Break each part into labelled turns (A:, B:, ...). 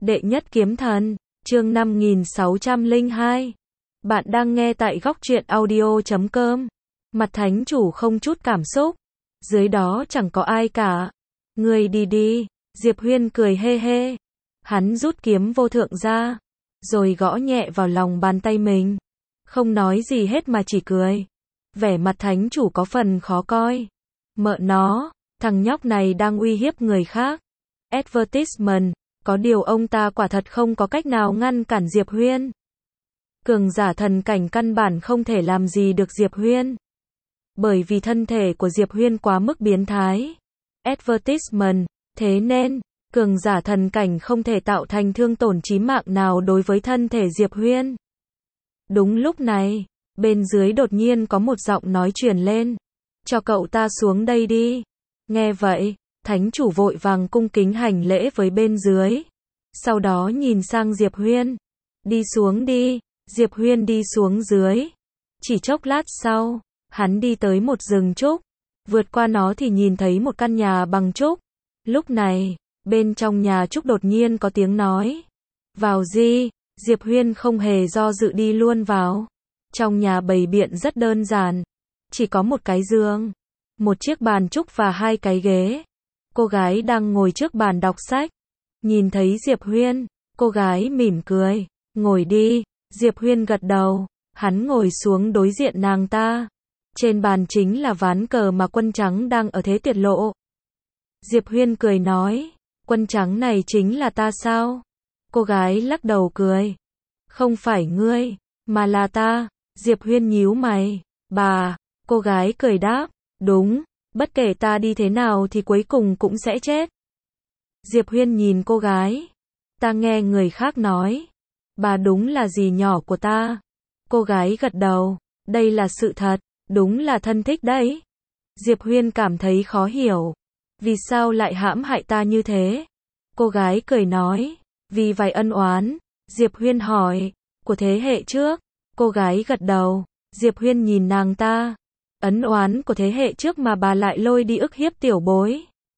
A: Đệ nhất kiếm thần, chương 5602. Bạn đang nghe tại góc truyện audio.com. Mặt thánh chủ không chút cảm xúc. Dưới đó chẳng có ai cả. Người đi đi. Diệp Huyên cười hê hê. Hắn rút kiếm vô thượng ra. Rồi gõ nhẹ vào lòng bàn tay mình. Không nói gì hết mà chỉ cười. Vẻ mặt thánh chủ có phần khó coi. Mợ nó, thằng nhóc này đang uy hiếp người khác. Advertisement. Có điều ông ta quả thật không có cách nào ngăn cản Diệp Huyên. Cường giả thần cảnh căn bản không thể làm gì được Diệp Huyên. Bởi vì thân thể của Diệp Huyên quá mức biến thái. Advertisement. Thế nên, cường giả thần cảnh không thể tạo thành thương tổn chí mạng nào đối với thân thể Diệp Huyên. Đúng lúc này, bên dưới đột nhiên có một giọng nói truyền lên. Cho cậu ta xuống đây đi. Nghe vậy, thánh chủ vội vàng cung kính hành lễ với bên dưới. Sau đó nhìn sang Diệp Huyên. Đi xuống đi. Diệp Huyên đi xuống dưới. Chỉ chốc lát sau, hắn đi tới một rừng trúc. Vượt qua nó thì nhìn thấy một căn nhà bằng trúc. Lúc này, bên trong nhà trúc đột nhiên có tiếng nói. Vào đi. Diệp Huyên không hề do dự đi luôn vào. Trong nhà bày biện rất đơn giản. Chỉ có một cái giường, một chiếc bàn trúc và hai cái ghế. Cô gái đang ngồi trước bàn đọc sách. Nhìn thấy Diệp Huyên, cô gái mỉm cười. Ngồi đi. Diệp Huyên gật đầu. Hắn ngồi xuống đối diện nàng ta. Trên bàn chính là ván cờ mà quân trắng đang ở thế tiệt lộ. Diệp Huyên cười nói. Quân trắng này chính là ta sao? Cô gái lắc đầu cười. Không phải ngươi, mà là ta. Diệp Huyên nhíu mày. Bà. Cô gái cười đáp. Đúng, bất kể ta đi thế nào thì cuối cùng cũng sẽ chết. Diệp Huyên nhìn cô gái. Ta nghe người khác nói. Bà đúng là dì nhỏ của ta. Cô gái gật đầu. Đây là sự thật, đúng là thân thích đấy. Diệp Huyên cảm thấy khó hiểu. Vì sao lại hãm hại ta như thế? Cô gái cười nói. Vì vài ân oán. Diệp Huyên hỏi. Của thế hệ trước? Cô gái gật đầu. Diệp Huyên nhìn nàng ta. Ân oán của thế hệ trước mà bà lại lôi đi ức hiếp tiểu bối.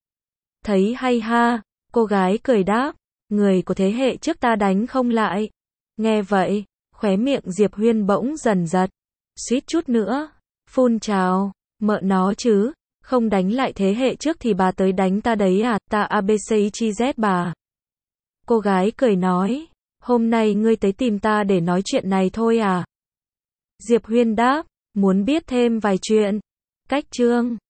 A: Thấy hay ha, cô gái cười đáp. Người của thế hệ trước ta đánh không lại. Nghe vậy, khóe miệng Diệp Huyên bỗng dần giật. Suýt chút nữa phun trào. Mợ nó chứ, không đánh lại thế hệ trước thì bà tới đánh ta đấy à? Ta ABCYZ bà. Cô gái cười nói. Hôm nay ngươi tới tìm ta để nói chuyện này thôi à? Diệp Huyên đáp. Muốn biết thêm vài chuyện. Cách chương